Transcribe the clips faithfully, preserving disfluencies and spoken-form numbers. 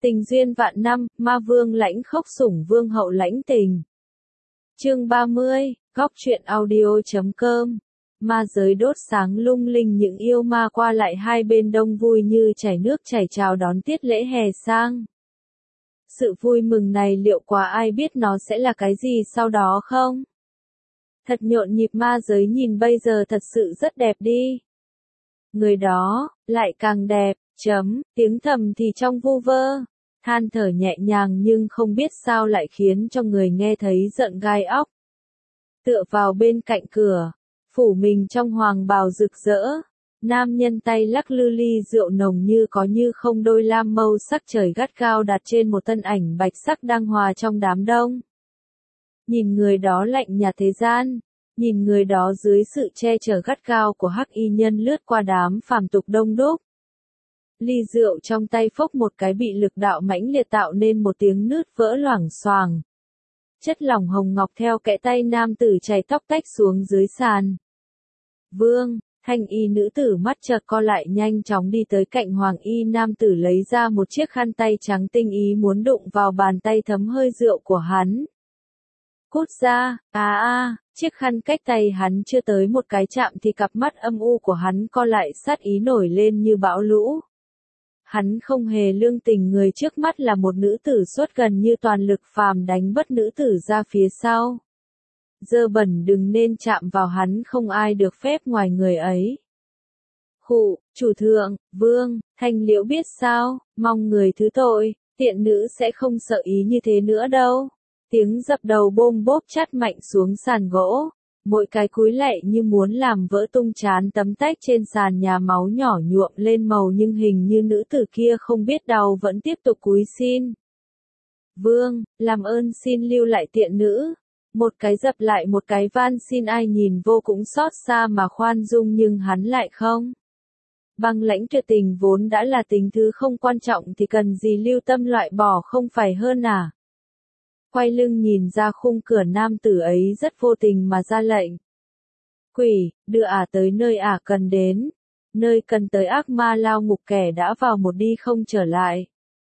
Tình duyên vạn năm, ma vương lãnh khốc sủng vương hậu lãnh tình. Chương ba mươi, góc truyện audio chấm com. Ma giới đốt sáng lung linh, những yêu ma qua lại hai bên đông vui như chảy nước chảy chào đón tiết lễ hè sang. Sự vui mừng này liệu quả ai biết nó sẽ là cái gì sau đó không? Thật nhộn nhịp, ma giới nhìn bây giờ thật sự rất đẹp đi. Người đó, lại càng đẹp, chấm, tiếng thầm thì trong vu vơ. Than thở nhẹ nhàng nhưng không biết sao lại khiến cho người nghe thấy giận gai óc. Tựa vào bên cạnh cửa, phủ mình trong hoàng bào rực rỡ, nam nhân tay lắc lư ly rượu nồng như có như không, đôi lam mâu sắc trời gắt gao đặt trên một thân ảnh bạch sắc đang hòa trong đám đông. Nhìn người đó lạnh nhạt thế gian, nhìn người đó dưới sự che chở gắt gao của hắc y nhân lướt qua đám phàm tục đông đúc. Ly rượu trong tay phốc một cái bị lực đạo mãnh liệt tạo nên một tiếng nứt vỡ loảng xoàng. Chất lỏng hồng ngọc theo kẽ tay nam tử chảy tóc tách xuống dưới sàn. Vương, thanh y nữ tử mắt chợt co lại nhanh chóng đi tới cạnh hoàng y nam tử, lấy ra một chiếc khăn tay trắng tinh ý muốn đụng vào bàn tay thấm hơi rượu của hắn. Cút ra, à a, chiếc khăn cách tay hắn chưa tới một cái chạm thì cặp mắt âm u của hắn co lại, sát ý nổi lên như bão lũ. Hắn không hề lương tình, người trước mắt là một nữ tử xuất gần như toàn lực phàm đánh bất nữ tử ra phía sau. Dơ bẩn đừng nên chạm vào hắn, không ai được phép ngoài người ấy. Khụ, chủ thượng, vương, Thanh Liễu biết sao, mong người thứ tội, tiện nữ sẽ không sợ ý như thế nữa đâu. Tiếng dập đầu bôm bốp chát mạnh xuống sàn gỗ. Mỗi cái cúi lạy như muốn làm vỡ tung chán tấm tách trên sàn nhà, máu nhỏ nhuộm lên màu, nhưng hình như nữ tử kia không biết đau vẫn tiếp tục cúi xin. Vương, làm ơn xin lưu lại tiện nữ. Một cái dập lại một cái van xin, ai nhìn vô cũng xót xa mà khoan dung, nhưng hắn lại không. Băng lãnh tuyệt tình vốn đã là tình thứ không quan trọng thì cần gì lưu tâm loại bỏ, không phải hơn à? Quay lưng nhìn ra khung cửa, nam tử ấy rất vô tình mà ra lệnh. Quỷ, đưa ả à tới nơi ả à cần đến. Nơi cần tới ác ma lao ngục, kẻ đã vào một đi không trở lại.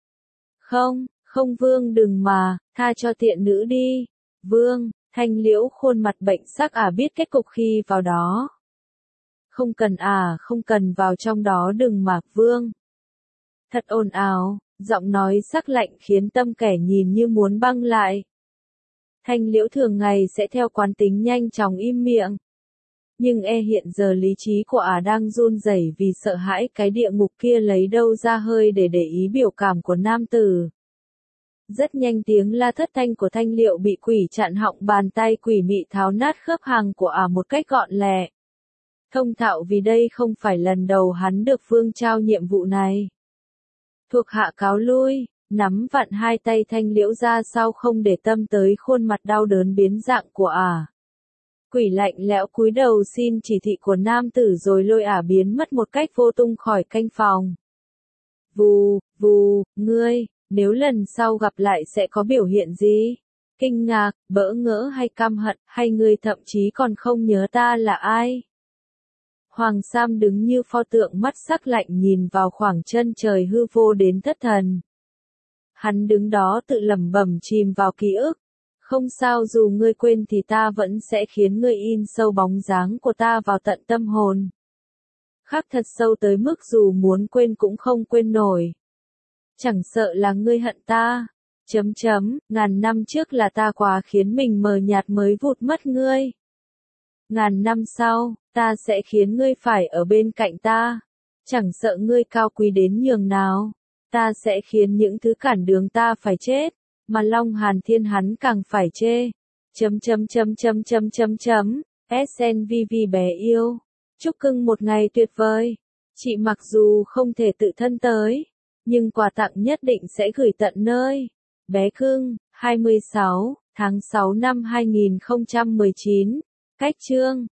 Không, không vương đừng mà, tha cho tiện nữ đi. Vương, Thanh Liễu khuôn mặt bệnh sắc, ả à biết kết cục khi vào đó. Không cần à, không cần vào trong đó đừng mà, vương. Thật ồn ào. Giọng nói sắc lạnh khiến tâm kẻ nhìn như muốn băng lại. Thanh Liễu thường ngày sẽ theo quán tính nhanh chóng im miệng. Nhưng e hiện giờ lý trí của ả đang run rẩy vì sợ hãi cái địa ngục kia lấy đâu ra hơi để để ý biểu cảm của nam tử. Rất nhanh tiếng la thất thanh của Thanh Liễu bị quỷ chặn họng, bàn tay quỷ mị tháo nát khớp hằng của ả một cách gọn lẹ. Thông thạo, vì đây không phải lần đầu hắn được vương trao nhiệm vụ này. Thuộc hạ cáo lui, nắm vặn hai tay Thanh Liễu ra sau, không để tâm tới khuôn mặt đau đớn biến dạng của ả. Quỷ lạnh lẽo cúi đầu xin chỉ thị của nam tử rồi lôi ả biến mất một cách vô tung khỏi canh phòng. Vù, vù, ngươi, nếu lần sau gặp lại sẽ có biểu hiện gì? Kinh ngạc, bỡ ngỡ hay căm hận, hay ngươi thậm chí còn không nhớ ta là ai? Hoàng Sam đứng như pho tượng, mắt sắc lạnh nhìn vào khoảng chân trời hư vô đến thất thần. Hắn đứng đó tự lẩm bẩm chìm vào ký ức. Không sao, dù ngươi quên thì ta vẫn sẽ khiến ngươi in sâu bóng dáng của ta vào tận tâm hồn. Khắc thật sâu tới mức dù muốn quên cũng không quên nổi. Chẳng sợ là ngươi hận ta. Chấm chấm, ngàn năm trước là ta quá khiến mình mờ nhạt mới vụt mất ngươi. Ngàn năm sau, ta sẽ khiến ngươi phải ở bên cạnh ta. Chẳng sợ ngươi cao quý đến nhường nào. Ta sẽ khiến những thứ cản đường ta phải chết. Mà Long Hàn Thiên hắn càng phải chê. Chấm chấm chấm chấm chấm chấm chấm. ét en vê vê bé yêu. Chúc cưng một ngày tuyệt vời. Chị mặc dù không thể tự thân tới. Nhưng quà tặng nhất định sẽ gửi tận nơi. Bé cưng, hai mươi sáu tháng sáu năm hai nghìn không trăm mười chín. Cách chương.